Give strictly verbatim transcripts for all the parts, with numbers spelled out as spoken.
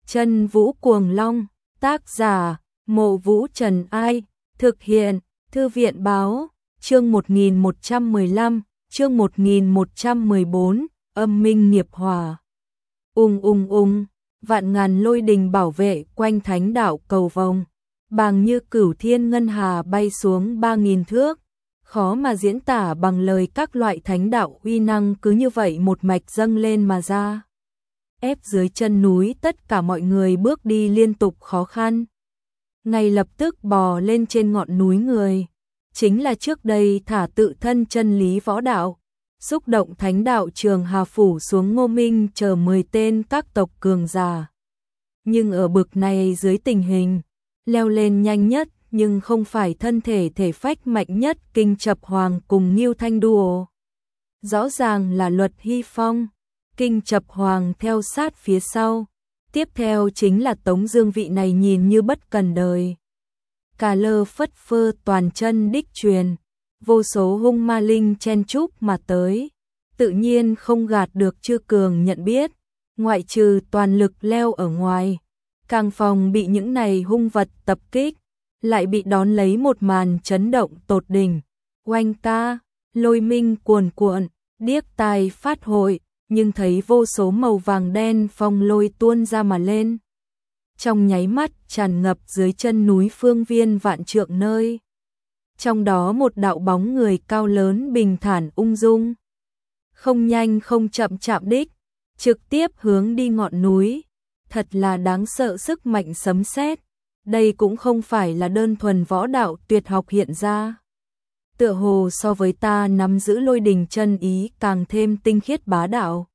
Chân Vũ Cuồng Long, tác giả, Mộ Vũ Trần Ai, thực hiện, Thư viện Báo, chương một nghìn một trăm mười lăm, chương một nghìn một trăm mười bốn, âm minh nghiệp hỏa. Ung ung ung, vạn ngàn lôi đình bảo vệ quanh thánh đạo cầu vồng, bàng như cửu thiên ngân hà bay xuống ba nghìn thước, khó mà diễn tả bằng lời. Các loại thánh đạo uy năng cứ như vậy một mạch dâng lên mà ra. Ép dưới chân núi tất cả mọi người bước đi liên tục khó khăn. Ngay lập tức bò lên trên ngọn núi người, chính là trước đây thả tự thân chân lý võ đạo, xúc động thánh đạo Trường Hà phủ xuống Ngô Minh chờ mười tên các tộc cường giả. Nhưng ở bực này dưới tình hình, leo lên nhanh nhất nhưng không phải thân thể thể phách mạnh nhất Kinh Chập Hoàng cùng Ngưu Thanh Đùa. Rõ ràng là Luật Hy Phong, Kinh Chập Hoàng theo sát phía sau, tiếp theo chính là Tống Dương. Vị này nhìn như bất cần đời, cà lơ phất phơ toàn chân đích truyền, vô số hung ma linh chen chúc mà tới, tự nhiên không gạt được Chư Cường nhận biết, ngoại trừ toàn lực leo ở ngoài, càng phòng bị những này hung vật tập kích, lại bị đón lấy một màn chấn động tột đỉnh. Oanh ca, lôi minh cuồn cuộn, điếc tai phát hội, nhưng thấy vô số màu vàng đen phong lôi tuôn ra mà lên, trong nháy mắt tràn ngập dưới chân núi phương viên vạn trượng nơi. Trong đó một đạo bóng người cao lớn bình thản ung dung, không nhanh không chậm chạm đích, trực tiếp hướng đi ngọn núi. Thật là đáng sợ sức mạnh sấm sét. Đây cũng không phải là đơn thuần võ đạo tuyệt học hiện ra. Tựa hồ so với ta nắm giữ lôi đình chân ý càng thêm tinh khiết bá đạo.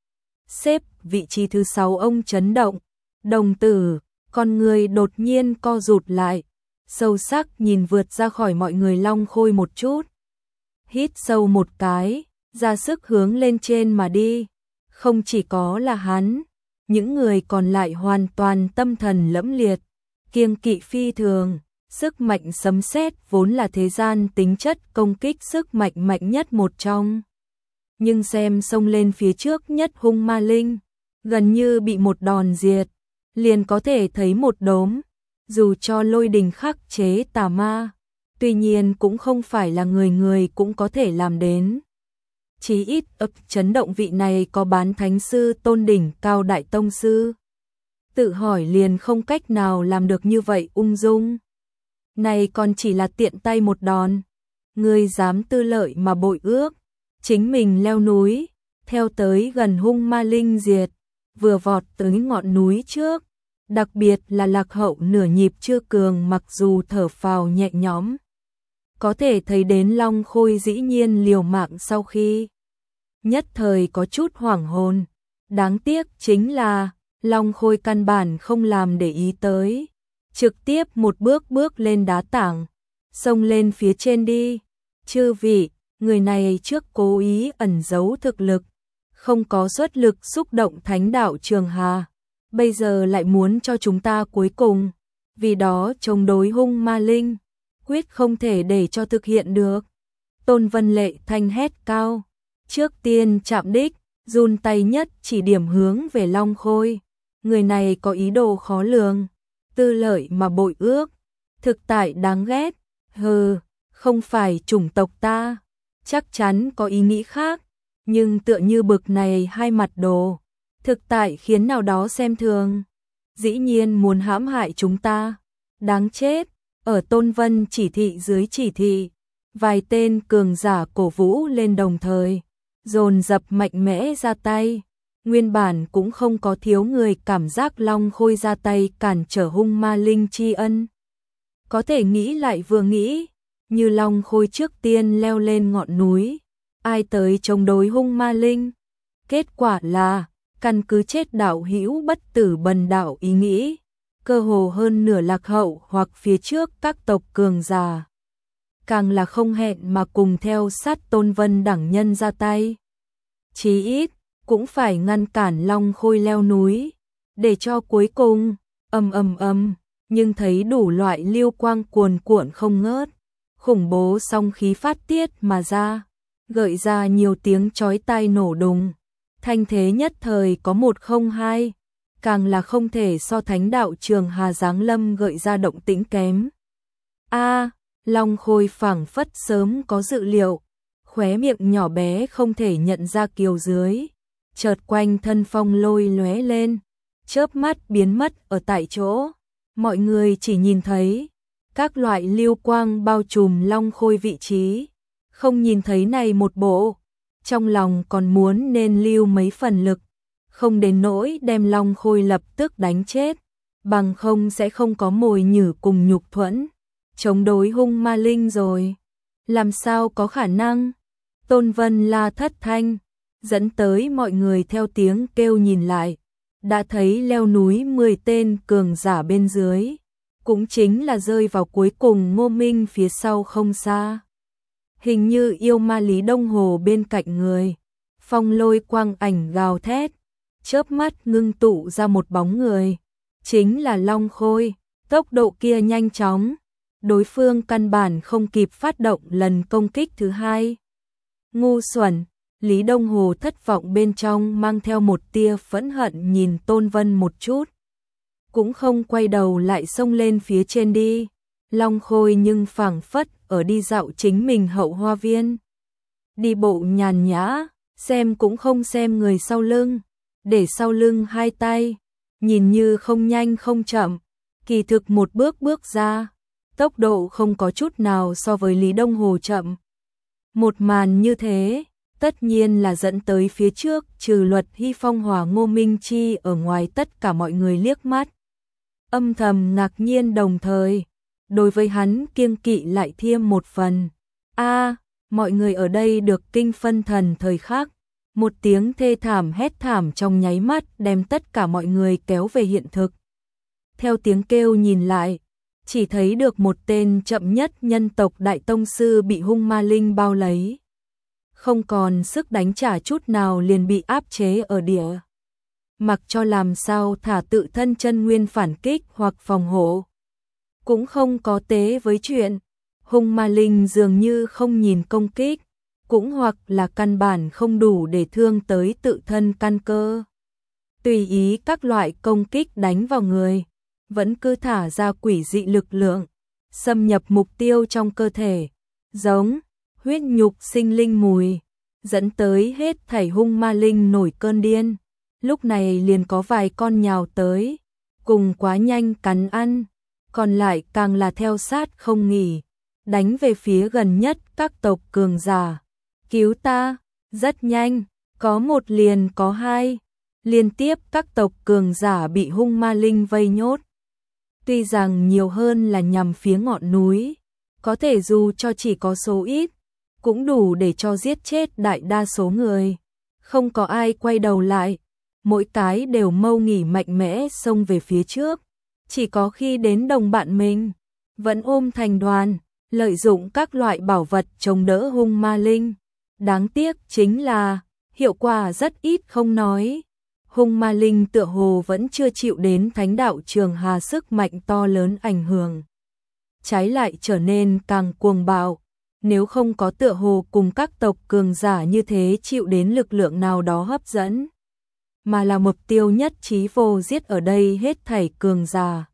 Xếp vị trí thứ sáu ông chấn động, đồng tử, con người đột nhiên co rụt lại, sâu sắc nhìn vượt ra khỏi mọi người Long Khôi một chút. Hít sâu một cái, ra sức hướng lên trên mà đi. Không chỉ có là hắn, những người còn lại hoàn toàn tâm thần lẫm liệt, kiêng kỵ phi thường. Sức mạnh sấm sét vốn là thế gian tính chất công kích sức mạnh mạnh nhất một trong. Nhưng xem xông lên phía trước nhất hung ma linh, gần như bị một đòn diệt, liền có thể thấy một đốm. Dù cho lôi đình khắc chế tà ma, tuy nhiên cũng không phải là người người cũng có thể làm đến. Chí ít ấp chấn động vị này có bán thánh sư tôn đỉnh cao đại tông sư. Tự hỏi liền không cách nào làm được như vậy ung dung. Này còn chỉ là tiện tay một đòn, ngươi dám tư lợi mà bội ước, chính mình leo núi, theo tới gần hung ma linh diệt, vừa vọt tới ngọn núi trước, đặc biệt là lạc hậu nửa nhịp Chưa Cường mặc dù thở phào nhẹ nhõm, có thể thấy đến Long Khôi dĩ nhiên liều mạng sau khi, nhất thời có chút hoảng hồn, đáng tiếc chính là Long Khôi căn bản không làm để ý tới. Trực tiếp một bước bước lên đá tảng, xông lên phía trên đi. Chư vị, người này trước cố ý ẩn giấu thực lực, không có xuất lực xúc động thánh đạo Trường Hà, bây giờ lại muốn cho chúng ta cuối cùng, vì đó chống đối hung ma linh, quyết không thể để cho thực hiện được. Tôn Vân Lệ thanh hét cao, trước tiên chạm đích, run tay nhất chỉ điểm hướng về Long Khôi. Người này có ý đồ khó lường, tư lợi mà bội ước, thực tại đáng ghét. Hừ, không phải chủng tộc ta, chắc chắn có ý nghĩ khác, nhưng tựa như bực này hai mặt đồ, thực tại khiến nào đó xem thường, dĩ nhiên muốn hãm hại chúng ta, đáng chết. Ở Tôn Vân chỉ thị dưới chỉ thị, vài tên cường giả cổ vũ lên đồng thời, dồn dập mạnh mẽ ra tay. Nguyên bản cũng không có thiếu người cảm giác Long Khôi ra tay cản trở hung ma linh tri ân. Có thể nghĩ lại vừa nghĩ, như Long Khôi trước tiên leo lên ngọn núi, ai tới chống đối hung ma linh. Kết quả là, căn cứ chết đạo hữu bất tử bần đạo ý nghĩ, cơ hồ hơn nửa lạc hậu hoặc phía trước các tộc cường giả. Càng là không hẹn mà cùng theo sát Tôn Vân đẳng nhân ra tay. Chí ít, cũng phải ngăn cản Long Khôi leo núi, để cho cuối cùng, ầm ầm ầm, nhưng thấy đủ loại lưu quang cuồn cuộn không ngớt, khủng bố song khí phát tiết mà ra, gợi ra nhiều tiếng chói tai nổ đùng, thanh thế nhất thời có một không hai, càng là không thể so thánh đạo Trường Hà giáng lâm gợi ra động tĩnh kém. A, Long Khôi phảng phất sớm có dự liệu, khóe miệng nhỏ bé không thể nhận ra kiều dưới, chợt quanh thân phong lôi lóe lên, chớp mắt biến mất ở tại chỗ. Mọi người chỉ nhìn thấy các loại lưu quang bao trùm Long Khôi vị trí, không nhìn thấy này một bộ, trong lòng còn muốn nên lưu mấy phần lực, không đến nỗi đem Long Khôi lập tức đánh chết, bằng không sẽ không có mồi nhử cùng nhục thuẫn, chống đối hung ma linh rồi. Làm sao có khả năng? Tôn Vân la thất thanh, dẫn tới mọi người theo tiếng kêu nhìn lại, đã thấy leo núi mười tên cường giả bên dưới, cũng chính là rơi vào cuối cùng Ngô Minh phía sau không xa. Hình như yêu ma Lý Đông Hồ bên cạnh người, phong lôi quang ảnh gào thét, chớp mắt ngưng tụ ra một bóng người, chính là Long Khôi, tốc độ kia nhanh chóng, đối phương căn bản không kịp phát động lần công kích thứ hai. Ngu xuẩn, Lý Đông Hồ thất vọng bên trong mang theo một tia phẫn hận nhìn Tôn Vân một chút, cũng không quay đầu lại xông lên phía trên đi. Long Khôi nhưng phảng phất ở đi dạo chính mình hậu hoa viên, đi bộ nhàn nhã, xem cũng không xem người sau lưng, để sau lưng hai tay, nhìn như không nhanh không chậm, kỳ thực một bước bước ra, tốc độ không có chút nào so với Lý Đông Hồ chậm. Một màn như thế, tất nhiên là dẫn tới phía trước trừ Luật Hy Phong hòa Ngô Minh Chi ở ngoài tất cả mọi người liếc mắt, âm thầm ngạc nhiên, đồng thời đối với hắn kiêng kỵ lại thêm một phần. A, mọi người ở đây được kinh phân thần thời khắc, một tiếng thê thảm hét thảm trong nháy mắt đem tất cả mọi người kéo về hiện thực. Theo tiếng kêu nhìn lại, chỉ thấy được một tên chậm nhất nhân tộc đại tông sư bị hung ma linh bao lấy, không còn sức đánh trả chút nào liền bị áp chế ở địa. Mặc cho làm sao thả tự thân chân nguyên phản kích hoặc phòng hộ, cũng không có tế với chuyện. Hung ma linh dường như không nhìn công kích, cũng hoặc là căn bản không đủ để thương tới tự thân căn cơ. Tùy ý các loại công kích đánh vào người, vẫn cứ thả ra quỷ dị lực lượng, xâm nhập mục tiêu trong cơ thể, giống huyết nhục sinh linh mùi, dẫn tới hết thảy hung ma linh nổi cơn điên. Lúc này liền có vài con nhào tới, cùng quá nhanh cắn ăn, còn lại càng là theo sát không nghỉ, đánh về phía gần nhất các tộc cường giả. Cứu ta, rất nhanh, có một liền có hai, liên tiếp các tộc cường giả bị hung ma linh vây nhốt. Tuy rằng nhiều hơn là nhằm phía ngọn núi, có thể dù cho chỉ có số ít, cũng đủ để cho giết chết đại đa số người. Không có ai quay đầu lại, mỗi cái đều mâu nghỉ mạnh mẽ xông về phía trước. Chỉ có khi đến đồng bạn mình, vẫn ôm thành đoàn, lợi dụng các loại bảo vật chống đỡ hung ma linh. Đáng tiếc chính là, hiệu quả rất ít không nói. Hung ma linh tựa hồ vẫn chưa chịu đến thánh đạo Trường Hà sức mạnh to lớn ảnh hưởng. Trái lại trở nên càng cuồng bạo, nếu không có tựa hồ cùng các tộc cường giả như thế chịu đến lực lượng nào đó hấp dẫn, mà là mục tiêu nhất trí vô giết ở đây hết thảy cường giả.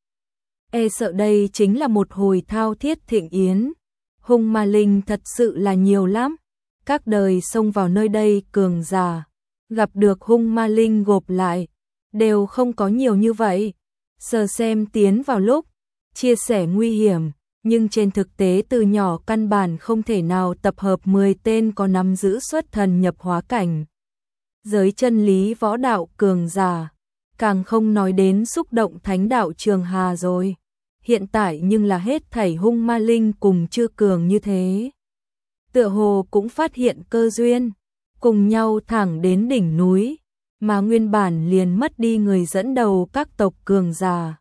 E sợ đây chính là một hồi thao thiết thịnh yến. Hung ma linh thật sự là nhiều lắm. Các đời xông vào nơi đây cường giả, gặp được hung ma linh gộp lại, đều không có nhiều như vậy. Sờ xem tiến vào lúc, chia sẻ nguy hiểm, nhưng trên thực tế từ nhỏ căn bản không thể nào tập hợp mười tên có nắm giữ xuất thần nhập hóa cảnh. Giới chân lý võ đạo cường giả, càng không nói đến xúc động thánh đạo Trường Hà rồi. Hiện tại nhưng là hết thảy hung ma linh cùng chưa cường như thế. Tựa hồ cũng phát hiện cơ duyên, cùng nhau thẳng đến đỉnh núi, mà nguyên bản liền mất đi người dẫn đầu các tộc cường giả.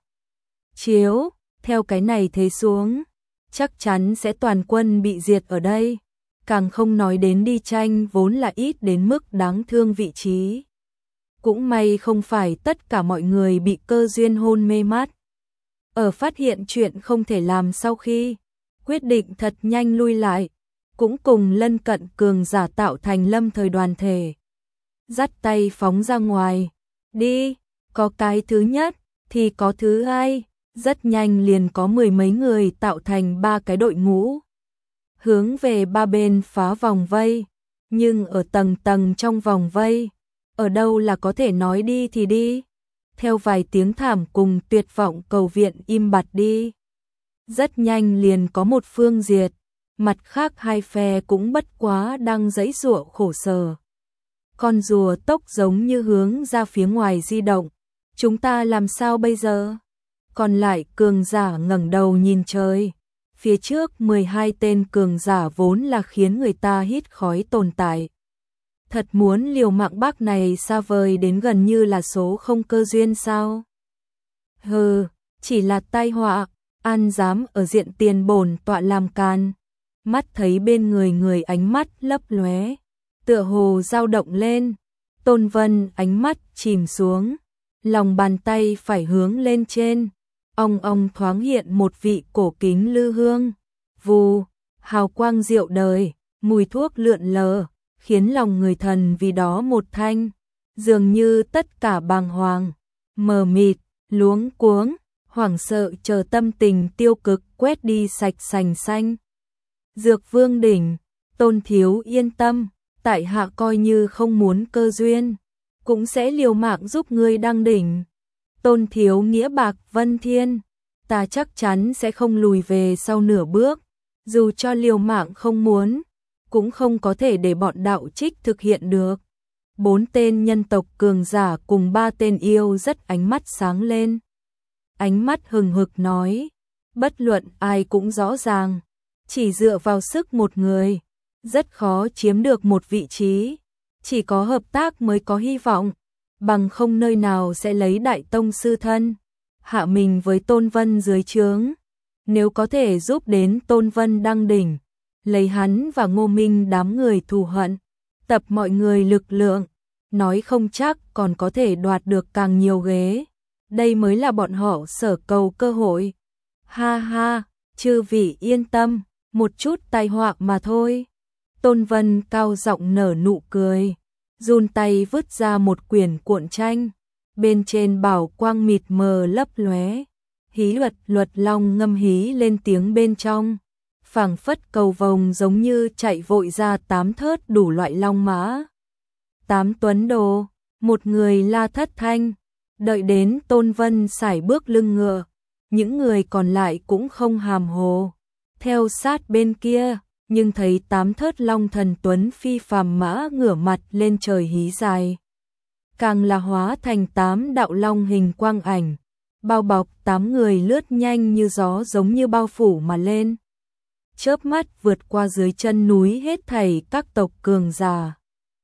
Chiếu, theo cái này thế xuống, chắc chắn sẽ toàn quân bị diệt ở đây, càng không nói đến đi tranh vốn là ít đến mức đáng thương vị trí. Cũng may không phải tất cả mọi người bị cơ duyên hôn mê mắt. Ở phát hiện chuyện không thể làm sau khi, quyết định thật nhanh lui lại, cũng cùng lân cận cường giả tạo thành lâm thời đoàn thể. Dắt tay phóng ra ngoài, đi, Có cái thứ nhất, thì có thứ hai, rất nhanh liền có mười mấy người tạo thành ba cái đội ngũ. Hướng về ba bên phá vòng vây, nhưng ở tầng tầng trong vòng vây, ở đâu là có thể nói đi thì đi. Theo vài tiếng thảm cùng tuyệt vọng cầu viện im bặt đi. Rất nhanh liền có một phương diệt, mặt khác hai phe cũng bất quá đang giãy giụa khổ sở. Con rùa tốc giống như hướng ra phía ngoài di động, chúng ta làm sao bây giờ? Còn lại cường giả ngẩng đầu nhìn trời, phía trước mười hai tên cường giả vốn là khiến người ta hít khói tồn tại. Thật muốn liều mạng bác này xa vời đến gần như là số không cơ duyên sao? Hừ, chỉ là tai họa, an dám ở diện tiền bổn tọa làm can. Mắt thấy bên người người ánh mắt lấp lóe, tựa hồ dao động lên. Tôn Vân ánh mắt chìm xuống, lòng bàn tay phải hướng lên trên. Ong ong thoáng hiện một vị cổ kính lư hương, vù, hào quang diệu đời, mùi thuốc lượn lờ, khiến lòng người thần vì đó một thanh, dường như tất cả bàng hoàng, mờ mịt, luống cuống, hoảng sợ chờ tâm tình tiêu cực quét đi sạch sành xanh. Dược Vương đỉnh, Tôn thiếu yên tâm, tại hạ coi như không muốn cơ duyên, cũng sẽ liều mạng giúp ngươi đăng đỉnh. Tôn thiếu nghĩa bạc vân thiên, ta chắc chắn sẽ không lùi về sau nửa bước, dù cho liều mạng không muốn, cũng không có thể để bọn đạo trích thực hiện được. Bốn tên nhân tộc cường giả cùng ba tên yêu rất ánh mắt sáng lên. Ánh mắt hừng hực nói, bất luận ai cũng rõ ràng, chỉ dựa vào sức một người, rất khó chiếm được một vị trí, chỉ có hợp tác mới có hy vọng, bằng không nơi nào sẽ lấy đại tông sư thân, hạ mình với Tôn Vân dưới trướng. Nếu có thể giúp đến Tôn Vân đăng đỉnh, lấy hắn và Ngô Minh đám người thù hận, tập mọi người lực lượng, nói không chắc còn có thể đoạt được càng nhiều ghế. Đây mới là bọn họ sở cầu cơ hội. Ha ha, chư vị yên tâm, một chút tai họa mà thôi. Tôn Vân cao giọng nở nụ cười, run tay vứt ra một quyển cuộn tranh, bên trên bảo quang mịt mờ lấp lóe, hí luật luật long ngâm hí lên tiếng bên trong, phảng phất cầu vồng giống như chạy vội ra tám thớt đủ loại long mã. Tám tuấn đồ, một người la thất thanh, đợi đến Tôn Vân sải bước lưng ngựa, những người còn lại cũng không hàm hồ, theo sát bên kia. Nhưng thấy tám thớt long thần tuấn phi phàm mã ngửa mặt lên trời hí dài, càng là hóa thành tám đạo long hình quang ảnh, bao bọc tám người lướt nhanh như gió giống như bao phủ mà lên, chớp mắt vượt qua dưới chân núi hết thảy các tộc cường giả.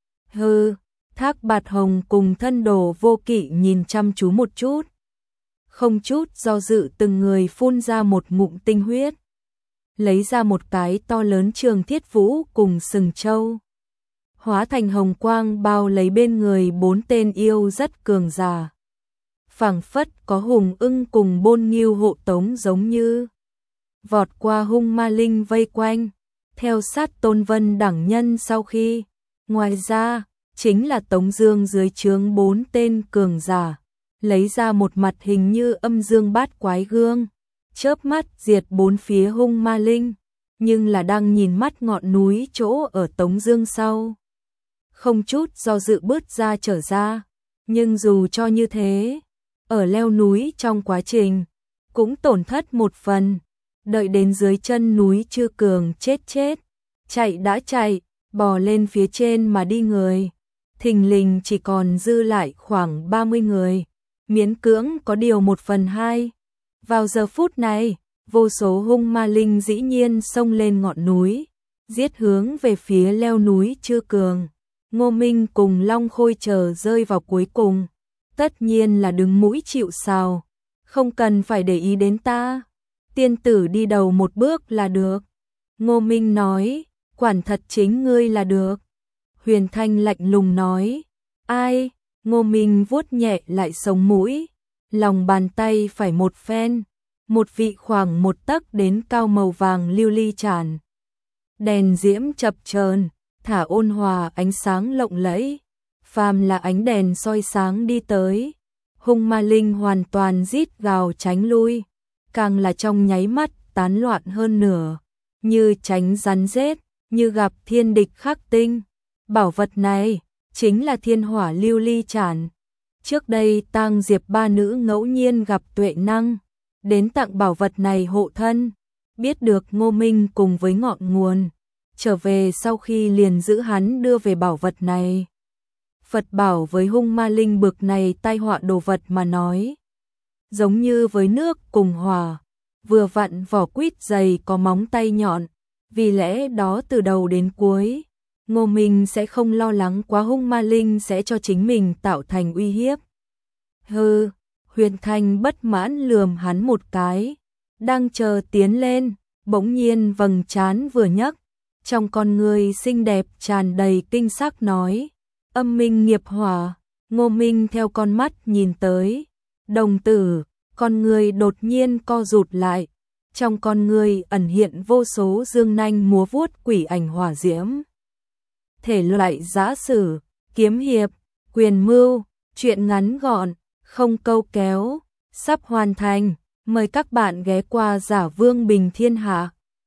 Hừ, Thác Bạt Hồng cùng thân đồ Vô Kỵ nhìn chăm chú một chút, không chút do dự từng người phun ra một ngụm tinh huyết, lấy ra một cái to lớn trường thiết vũ cùng sừng trâu, hóa thành hồng quang bao lấy bên người bốn tên yêu rất cường giả, phảng phất có hùng ưng cùng bôn nghiêu hộ tống giống như, vọt qua hung ma linh vây quanh, theo sát Tôn Vân đẳng nhân sau khi. Ngoài ra, chính là Tống Dương dưới trướng bốn tên cường giả, lấy ra một mặt hình như âm dương bát quái gương, chớp mắt diệt bốn phía hung ma linh, nhưng là đang nhìn mắt ngọn núi chỗ ở Tống Dương sau, không chút do dự bước ra trở ra. Nhưng dù cho như thế, ở leo núi trong quá trình cũng tổn thất một phần, đợi đến dưới chân núi Chư Cường chết chết, chạy đã chạy, bò lên phía trên mà đi người, thình lình chỉ còn dư lại khoảng ba mươi người, miễn cưỡng có điều một phần hai. Vào giờ phút này, vô số hung ma linh dĩ nhiên xông lên ngọn núi, giết hướng về phía leo núi Chư Cường. Ngô Minh cùng Long Khôi chờ rơi vào cuối cùng, tất nhiên là đứng mũi chịu sào, không cần phải để ý đến ta, tiên tử đi đầu một bước là được. Ngô Minh nói, quản thật chính ngươi là được. Huyền Thanh lạnh lùng nói, ai? Ngô Minh vuốt nhẹ lại sống mũi, lòng bàn tay phải một phen, một vị khoảng một tấc đến cao màu vàng lưu ly tràn, đèn diễm chập chờn, thả ôn hòa ánh sáng lộng lẫy, phàm là ánh đèn soi sáng đi tới, hung ma linh hoàn toàn rít gào tránh lui, càng là trong nháy mắt tán loạn hơn nửa, như tránh rắn rết, như gặp thiên địch khắc tinh. Bảo vật này chính là thiên hỏa lưu ly chản. Trước đây Tang Diệp ba nữ ngẫu nhiên gặp Tuệ Năng, đến tặng bảo vật này hộ thân, biết được Ngô Minh cùng với ngọn nguồn, trở về sau khi liền giữ hắn đưa về bảo vật này. Phật bảo với hung ma linh bực này tai họa đồ vật mà nói, giống như với nước cùng hỏa, vừa vặn vỏ quýt dày có móng tay nhọn, vì lẽ đó từ đầu đến cuối, Ngô Minh sẽ không lo lắng quá hung ma linh sẽ cho chính mình tạo thành uy hiếp. Hừ, Huyền Thanh bất mãn lườm hắn một cái, đang chờ tiến lên, bỗng nhiên vầng trán vừa nhấc, trong con người xinh đẹp tràn đầy kinh sắc nói, âm minh nghiệp hỏa. Ngô Minh theo con mắt nhìn tới, đồng tử, con người đột nhiên co rụt lại, trong con người ẩn hiện vô số dương nanh múa vuốt quỷ ảnh hỏa diễm. Thể loại giã sử, kiếm hiệp, quyền mưu, truyện ngắn gọn, không câu kéo, sắp hoàn thành, mời các bạn ghé qua Giả Vương Bình Thiên Hạ.